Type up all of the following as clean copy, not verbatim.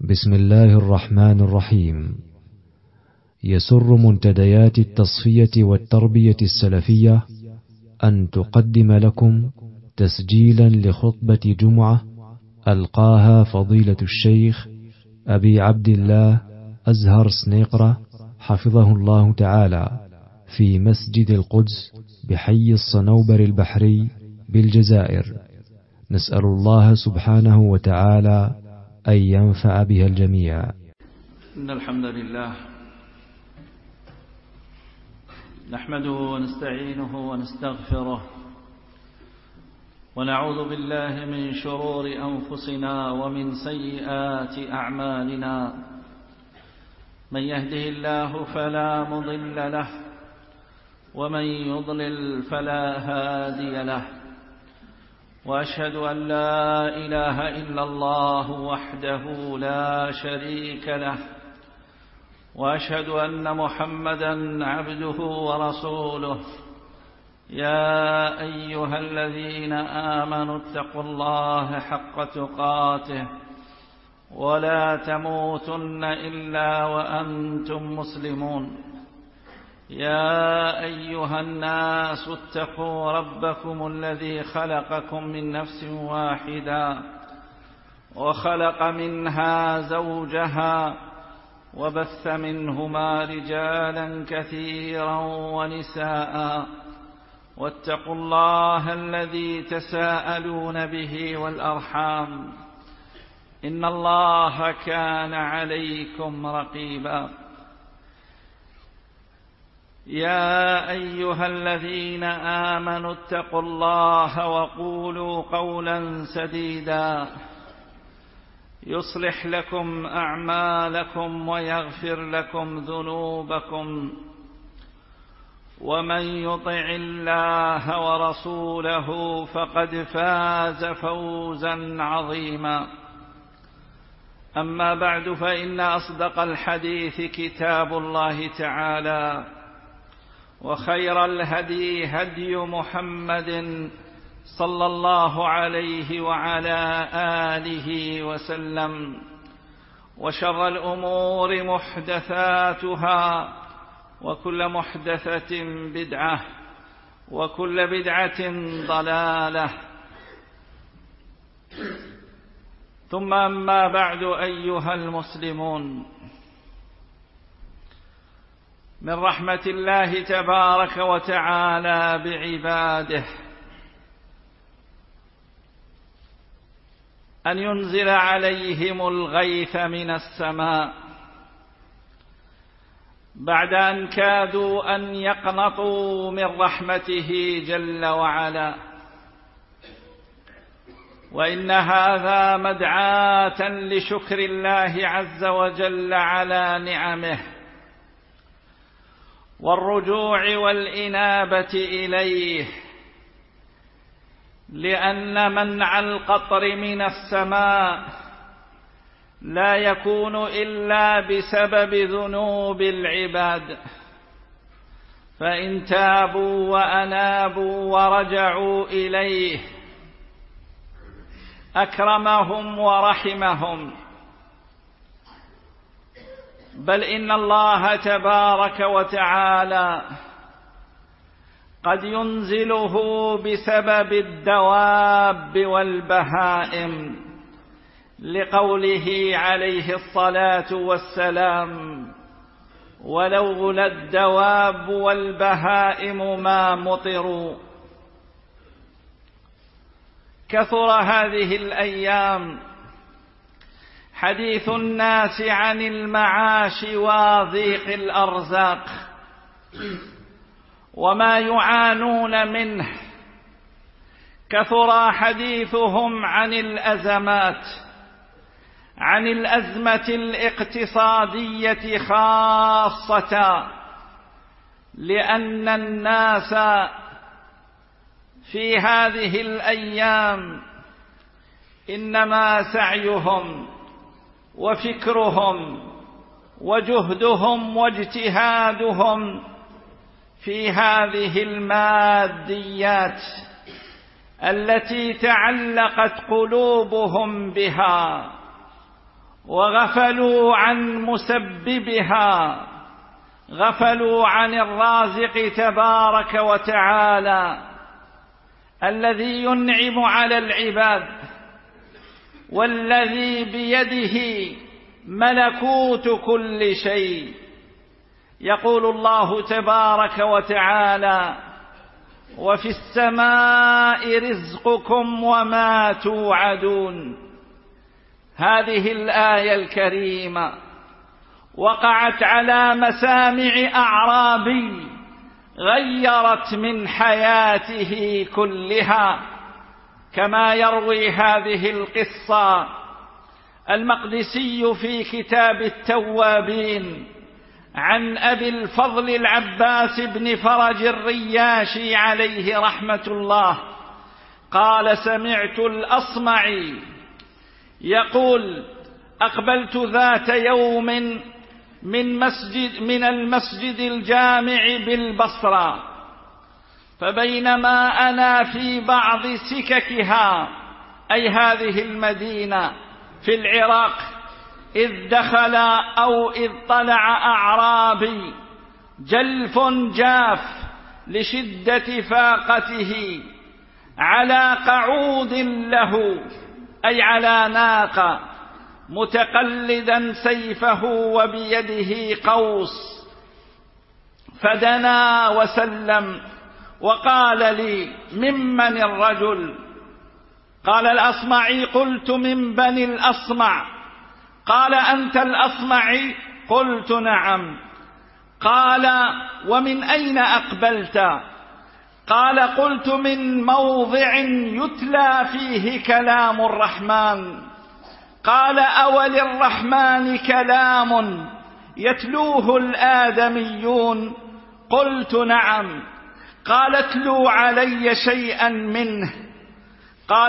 بسم الله الرحمن الرحيم. يسر منتديات التصفية والتربية السلفية أن تقدم لكم تسجيلا لخطبة جمعة ألقاها فضيلة الشيخ أبي عبد الله أزهر سنيقرة حفظه الله تعالى في مسجد القدس بحي الصنوبر البحري بالجزائر. نسأل الله سبحانه وتعالى أن ينفع بها الجميع. إن الحمد لله نحمده ونستعينه ونستغفره ونعوذ بالله من شرور أنفسنا ومن سيئات أعمالنا. من يهده الله فلا مضل له ومن يضلل فلا هادي له، وأشهد أن لا إله إلا الله وحده لا شريك له، وأشهد أن محمدا عبده ورسوله. يا أيها الذين آمنوا اتقوا الله حق تقاته ولا تموتن إلا وأنتم مسلمون. يا أيها الناس اتقوا ربكم الذي خلقكم من نفس واحدة وخلق منها زوجها وبث منهما رجالا كثيرا ونساء، واتقوا الله الذي تساءلون به والأرحام إن الله كان عليكم رقيبا. يا أيها الذين آمنوا اتقوا الله وقولوا قولا سديدا يصلح لكم أعمالكم ويغفر لكم ذنوبكم، ومن يطع الله ورسوله فقد فاز فوزا عظيما. أما بعد، فإن أصدق الحديث كتاب الله تعالى، وخير الهدي هدي محمد صلى الله عليه وعلى آله وسلم، وشر الأمور محدثاتها، وكل محدثة بدعة، وكل بدعة ضلالة. ثم أما بعد، أيها المسلمون، من رحمة الله تبارك وتعالى بعباده أن ينزل عليهم الغيث من السماء بعد أن كادوا أن يقنطوا من رحمته جل وعلا. وإن هذا مدعاة لشكر الله عز وجل على نعمه والرجوع والإنابة إليه، لأن منع القطر من السماء لا يكون إلا بسبب ذنوب العباد، فإن تابوا وأنابوا ورجعوا إليه أكرمهم ورحمهم. بل إن الله تبارك وتعالى قد ينزله بسبب الدواب والبهائم، لقوله عليه الصلاة والسلام: ولولا الدواب والبهائم ما مطروا. كثر هذه الأيام حديث الناس عن المعاش وضيق الأرزاق وما يعانون منه. كثر حديثهم عن الأزمات، عن الأزمة الاقتصادية خاصة، لأن الناس في هذه الأيام إنما سعيهم وفكرهم وجهدهم واجتهادهم في هذه الماديات التي تعلقت قلوبهم بها، وغفلوا عن مسببها، غفلوا عن الرازق تبارك وتعالى الذي ينعم على العباد، والذي بيده ملكوت كل شيء. يقول الله تبارك وتعالى: وفي السماء رزقكم وما توعدون. هذه الآية الكريمة وقعت على مسامع أعرابي غيرت من حياته كلها، كما يروي هذه القصة المقدسي في كتاب التوابين عن أبي الفضل العباس بن فرج الرياشي عليه رحمة الله قال: سمعت الأصمعي يقول: أقبلت ذات يوم من المسجد الجامع بالبصرة، فبينما أنا في بعض سككها، أي هذه المدينة في العراق، إذ دخل أو إذ طلع أعرابي جلف جاف لشدة فاقته على قعود له، أي على ناقة، متقلدا سيفه وبيده قوس، فدنا وسلم وقال لي: ممن الرجل؟ قال الأصمعي: قلت: من بني الأصمع. قال: أنت الأصمعي؟ قلت: نعم. قال: ومن أين أقبلت؟ قال: قلت: من موضع يتلى فيه كلام الرحمن. قال: أول الرحمن كلام يتلوه الآدميون؟ قلت: نعم. قال: اتلوا علي شيئا منه. قال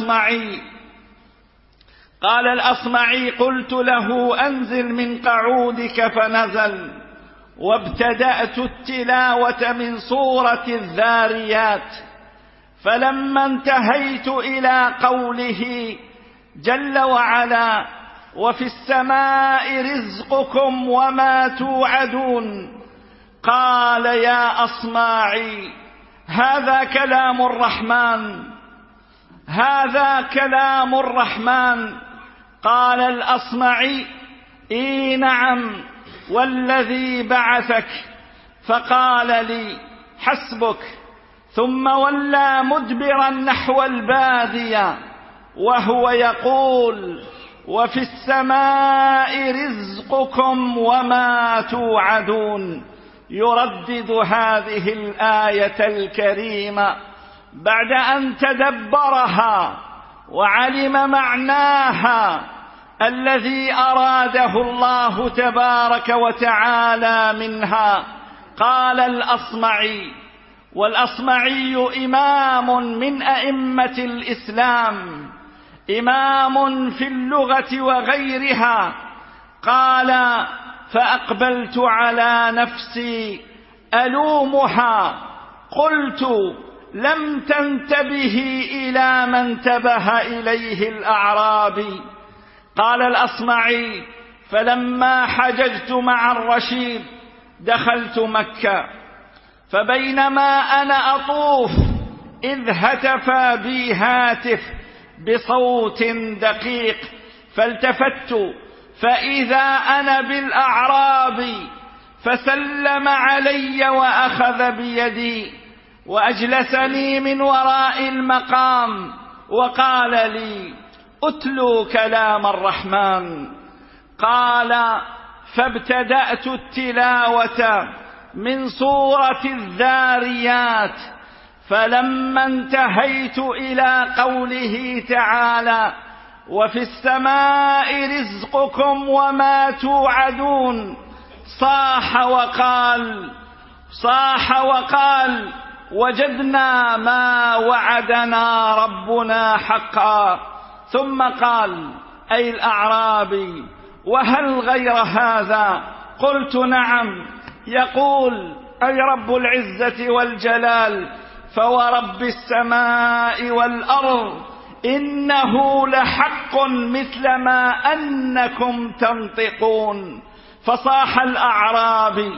الأصمعي: قلت له: أنزل من قعودك، فنزل، وابتدأت التلاوة من سورة الذاريات، فلما انتهيت إلى قوله جل وعلا: وفي السماء رزقكم وما توعدون، قال: يا أصمعي، هذا كلام الرحمن، هذا كلام الرحمن. قال الأصمعي: إي نعم، والذي بعثك. فقال لي: حسبك. ثم ولى مدبرا نحو البادية وهو يقول: وفي السماء رزقكم وما توعدون، يردد هذه الآية الكريمة بعد أن تدبرها وعلم معناها الذي أراده الله تبارك وتعالى منها. قال الأصمعي، والأصمعي إمام من أئمة الإسلام، إمام في اللغة وغيرها، قال: فأقبلت على نفسي ألومها، قلت: لم تنتبه إلى ما انتبه إليه الأعرابي. قال الأصمعي: فلما حججت مع الرشيد دخلت مكة، فبينما أنا أطوف إذ هتف بي هاتف بصوت دقيق، فالتفت فإذا أنا بالأعرابي، فسلم علي وأخذ بيدي وأجلسني من وراء المقام وقال لي: أتلو كلام الرحمن. قال: فابتدأت التلاوة من سورة الذاريات، فلما انتهيت إلى قوله تعالى: وفي السماء رزقكم وما توعدون، صاح وقال: وجدنا ما وعدنا ربنا حقا. ثم قال: أي الأعرابي: وهل غير هذا؟ قلت: نعم. يقول: أي رب العزة والجلال: فورب السماء والأرض إنه لحق مثل ما أنكم تنطقون. فصاح الأعرابي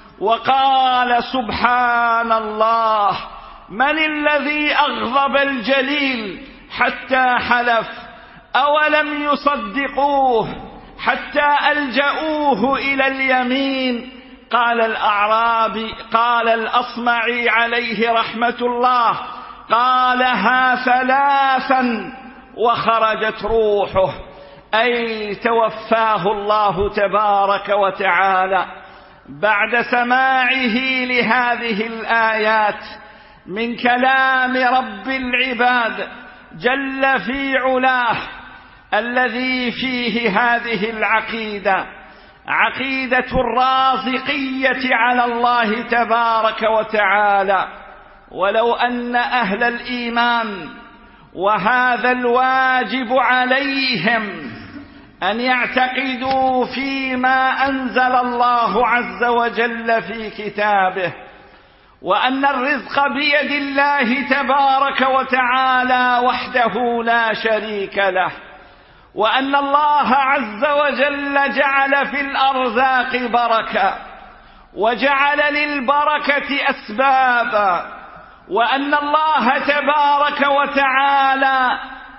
وقال سبحان الله، من الذي أغضب الجليل حتى حلف؟ أولم يصدقوه حتى ألجأوه إلى اليمين؟ قال الأعرابي، قال الأصمعي عليه رحمة الله، قالها ثلاثا وخرجت روحه، أي توفاه الله تبارك وتعالى بعد سماعه لهذه الآيات من كلام رب العباد جل في علاه، الذي فيه هذه العقيدة، عقيدة الرازقية على الله تبارك وتعالى. ولو أن أهل الإيمان، وهذا الواجب عليهم، أن يعتقدوا فيما أنزل الله عز وجل في كتابه، وأن الرزق بيد الله تبارك وتعالى وحده لا شريك له، وأن الله عز وجل جعل في الأرزاق بركة، وجعل للبركة أسبابا، وأن الله تبارك وتعالى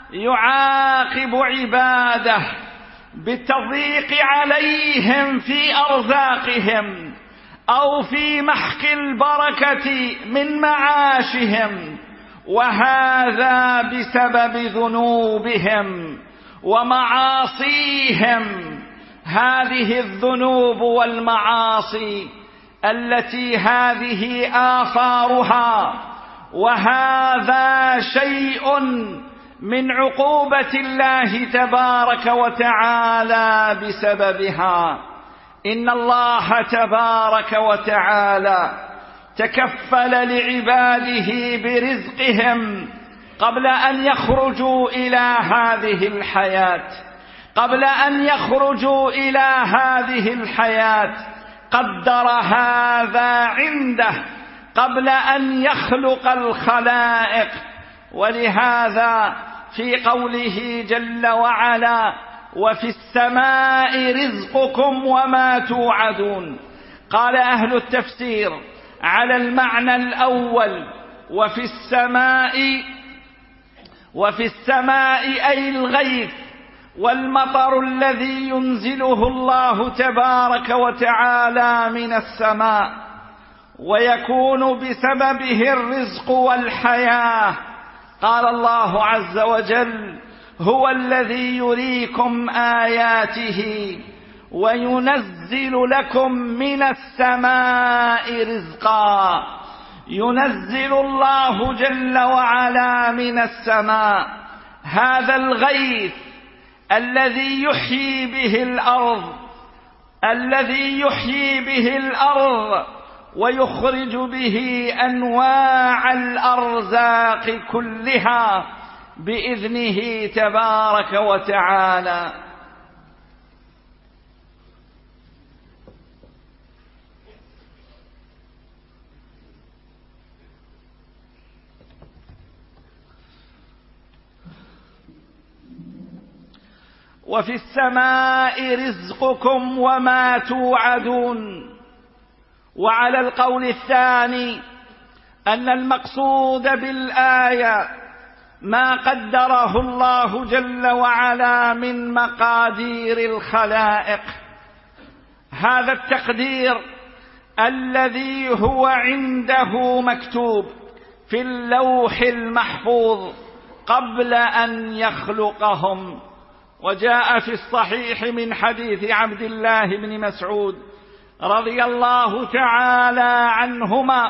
يعاقب عباده بالتضييق عليهم في أرزاقهم أو في محق البركة من معاشهم، وهذا بسبب ذنوبهم ومعاصيهم. هذه الذنوب والمعاصي التي هذه آثارها، وهذا شيء من عقوبة الله تبارك وتعالى بسببها. إن الله تبارك وتعالى تكفل لعباده برزقهم قبل أن يخرجوا إلى هذه الحياة، قبل أن يخرجوا إلى هذه الحياة قدر هذا عنده قبل أن يخلق الخلائق. ولهذا في قوله جل وعلا: وفي السماء رزقكم وما توعدون، قال أهل التفسير على المعنى الأول وفي السماء أي الغيث والمطر الذي ينزله الله تبارك وتعالى من السماء، ويكون بسببه الرزق والحياة. قال الله عز وجل: هو الذي يريكم آياته وينزل لكم من السماء رزقا. ينزل الله جل وعلا من السماء هذا الغيث الذي يحيي به الأرض ويخرج به أنواع الأرزاق كلها بإذنه تبارك وتعالى. وفي السماء رزقكم وما توعدون. وعلى القول الثاني أن المقصود بالآية ما قدره الله جل وعلا من مقادير الخلائق، هذا التقدير الذي هو عنده مكتوب في اللوح المحفوظ قبل أن يخلقهم. وجاء في الصحيح من حديث عبد الله بن مسعود رضي الله تعالى عنهما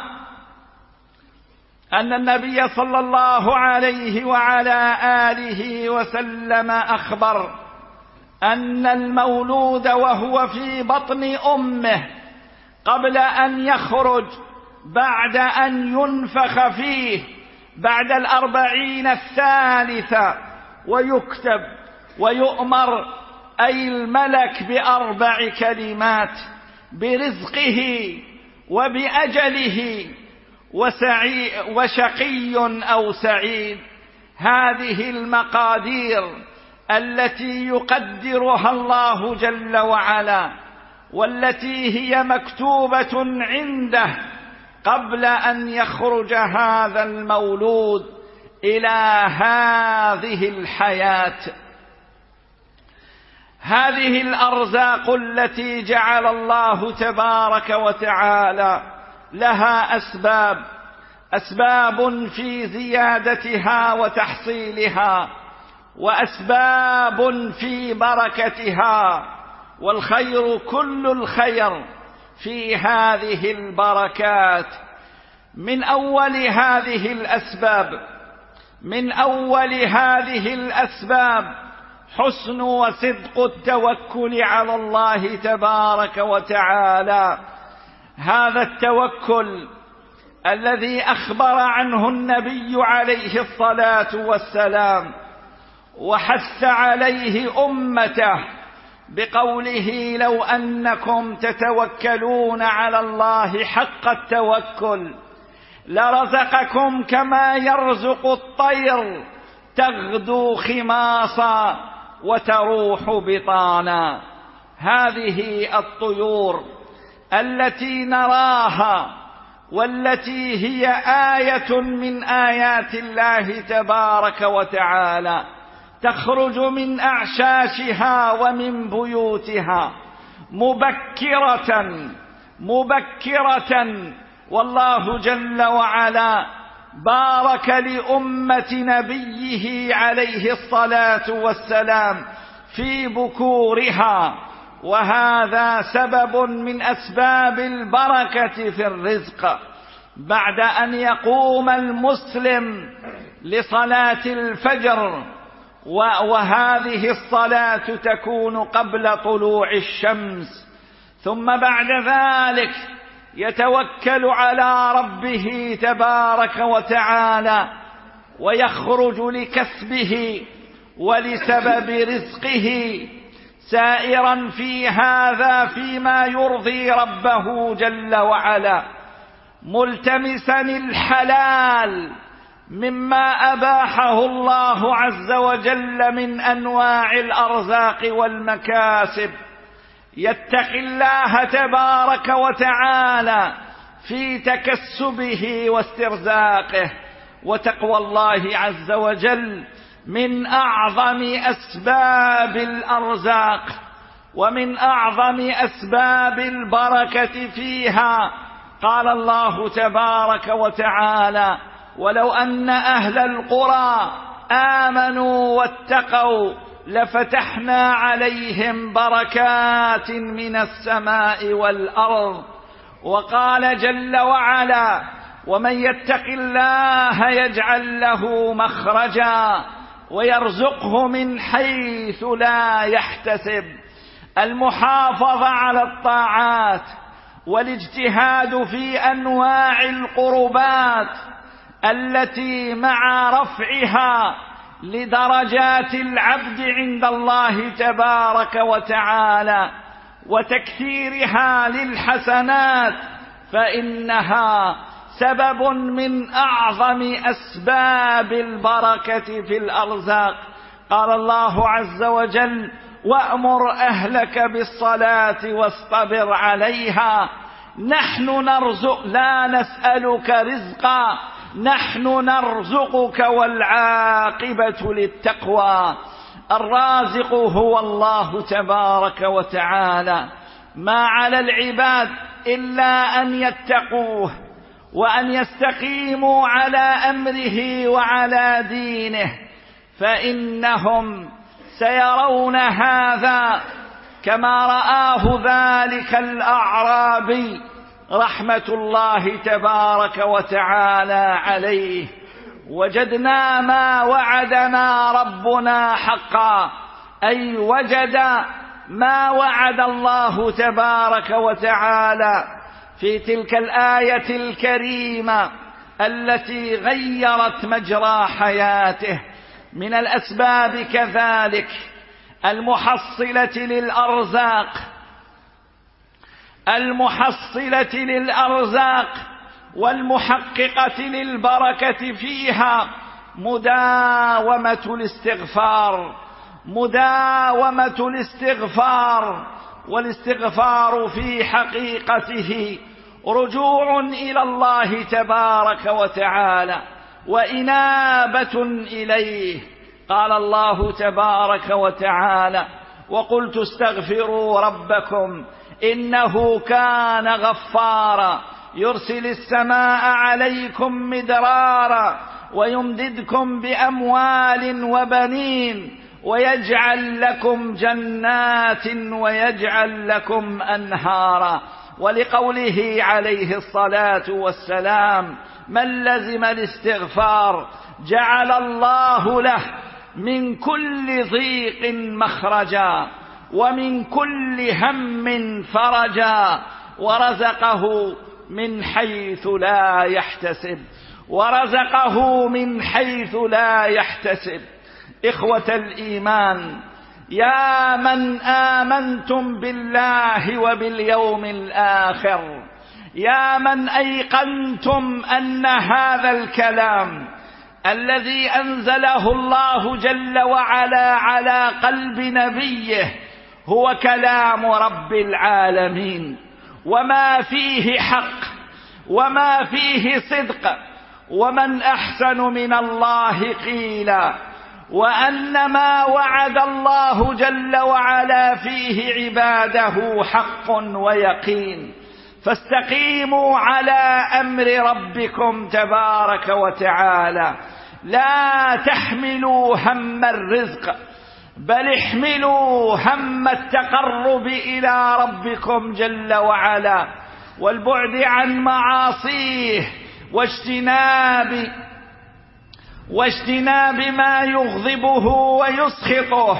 أن النبي صلى الله عليه وعلى آله وسلم أخبر أن المولود وهو في بطن أمه قبل أن يخرج بعد أن ينفخ فيه بعد 40 الثالثة ويكتب ويؤمر أي الملك ب4 كلمات: برزقه وبأجله وشقي أو سعيد. هذه المقادير التي يقدرها الله جل وعلا، والتي هي مكتوبة عنده قبل أن يخرج هذا المولود إلى هذه الحياة. هذه الأرزاق التي جعل الله تبارك وتعالى لها أسباب في زيادتها وتحصيلها، وأسباب في بركتها، والخير كل الخير في هذه البركات. من أول هذه الأسباب حسن وصدق التوكل على الله تبارك وتعالى. هذا التوكل الذي أخبر عنه النبي عليه الصلاة والسلام وحث عليه أمته بقوله: لو أنكم تتوكلون على الله حق التوكل لرزقكم كما يرزق الطير تغدو خماصا وتروح بطانا. هذه الطيور التي نراها والتي هي آية من آيات الله تبارك وتعالى تخرج من أعشاشها ومن بيوتها مبكرة، والله جل وعلا بارك لأمة نبيه عليه الصلاة والسلام في بكورها، وهذا سبب من أسباب البركة في الرزق. بعد أن يقوم المسلم لصلاة الفجر، وهذه الصلاة تكون قبل طلوع الشمس، ثم بعد ذلك يتوكل على ربه تبارك وتعالى ويخرج لكسبه ولسبب رزقه، سائرا في هذا فيما يرضي ربه جل وعلا، ملتمسا الحلال مما أباحه الله عز وجل من أنواع الأرزاق والمكاسب، يتقي الله تبارك وتعالى في تكسبه واسترزاقه. وتقوى الله عز وجل من أعظم أسباب الأرزاق ومن أعظم أسباب البركة فيها. قال الله تبارك وتعالى: ولو أن أهل القرى آمنوا واتقوا لفتحنا عليهم بركات من السماء والأرض. وقال جل وعلا: ومن يتق الله يجعل له مخرجا ويرزقه من حيث لا يحتسب. المحافظة على الطاعات والاجتهاد في أنواع القربات التي مع رفعها لدرجات العبد عند الله تبارك وتعالى وتكثيرها للحسنات، فإنها سبب من أعظم أسباب البركة في الأرزاق. قال الله عز وجل: وأمر أهلك بالصلاة واصطبر عليها لا نسألك رزقا نحن نرزقك والعاقبة للتقوى. الرازق هو الله تبارك وتعالى، ما على العباد إلا أن يتقوه وأن يستقيموا على أمره وعلى دينه، فإنهم سيرون هذا كما رآه ذلك الأعرابي رحمة الله تبارك وتعالى عليه: وجدنا ما وعدنا ربنا حقا، أي وجد ما وعد الله تبارك وتعالى في تلك الآية الكريمة التي غيرت مجرى حياته. من الأسباب كذلك المحصلة للأرزاق والمحققة للبركة فيها مداومة الاستغفار، والاستغفار في حقيقته رجوع إلى الله تبارك وتعالى وإنابة إليه. قال الله تبارك وتعالى: وقلت استغفروا ربكم إنه كان غفارا يرسل السماء عليكم مدرارا ويمددكم بأموال وبنين ويجعل لكم جنات ويجعل لكم أنهارا. ولقوله عليه الصلاة والسلام: من لزم الاستغفار جعل الله له من كل ضيق مخرجا ومن كل هم فرجا ورزقه من حيث لا يحتسب. إخوة الإيمان، يا من آمنتم بالله وباليوم الآخر، يا من أيقنتم أن هذا الكلام الذي أنزله الله جل وعلا على قلب نبيه هو كلام رب العالمين، وما فيه حق وما فيه صدق، ومن أحسن من الله قيلا، وأن ما وعد الله جل وعلا فيه عباده حق ويقين. فاستقيموا على أمر ربكم تبارك وتعالى، لا تحملوا هم الرزق بل احملوا هم التقرب إلى ربكم جل وعلا والبعد عن معاصيه واجتناب ما يغضبه ويسخطه.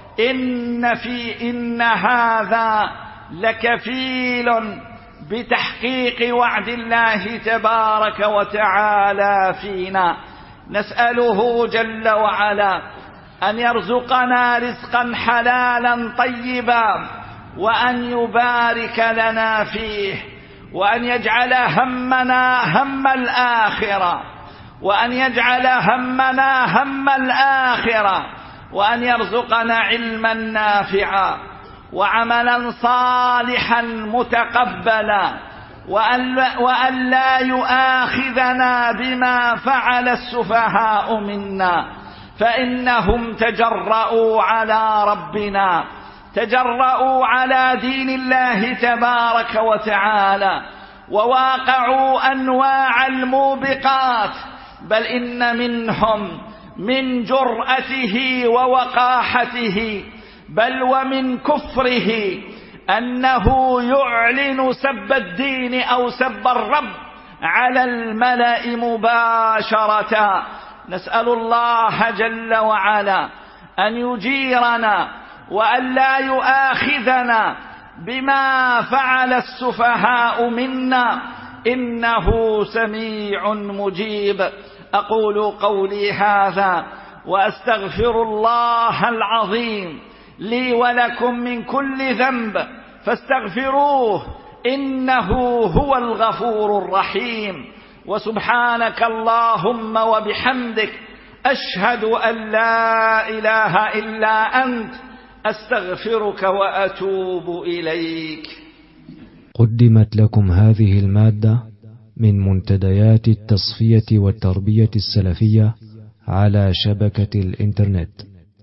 إن هذا لكفيل بتحقيق وعد الله تبارك وتعالى فينا. نسأله جل وعلا أن يرزقنا رزقا حلالا طيبا، وأن يبارك لنا فيه، وأن يجعل همنا هم الآخرة، وأن يرزقنا علما نافعا وعملا صالحا متقبلا، وأن لا يؤاخذنا بما فعل السفهاء منا، فإنهم تجرؤوا على ربنا، تجرؤوا على دين الله تبارك وتعالى، وواقعوا أنواع الموبقات، بل إن منهم من جرأته ووقاحته بل ومن كفره أنه يعلن سب الدين أو سب الرب على الملأ مباشرة. نسأل الله جل وعلا أن يجيرنا وأن لا يؤاخذنا بما فعل السفهاء منا، إنه سميع مجيب. أقول قولي هذا وأستغفر الله العظيم لي ولكم من كل ذنب فاستغفروه إنه هو الغفور الرحيم. وسبحانك اللهم وبحمدك أشهد أن لا إله إلا أنت أستغفرك وأتوب إليك. قدمت لكم هذه المادة من منتديات التصفية والتربية السلفية على شبكة الإنترنت.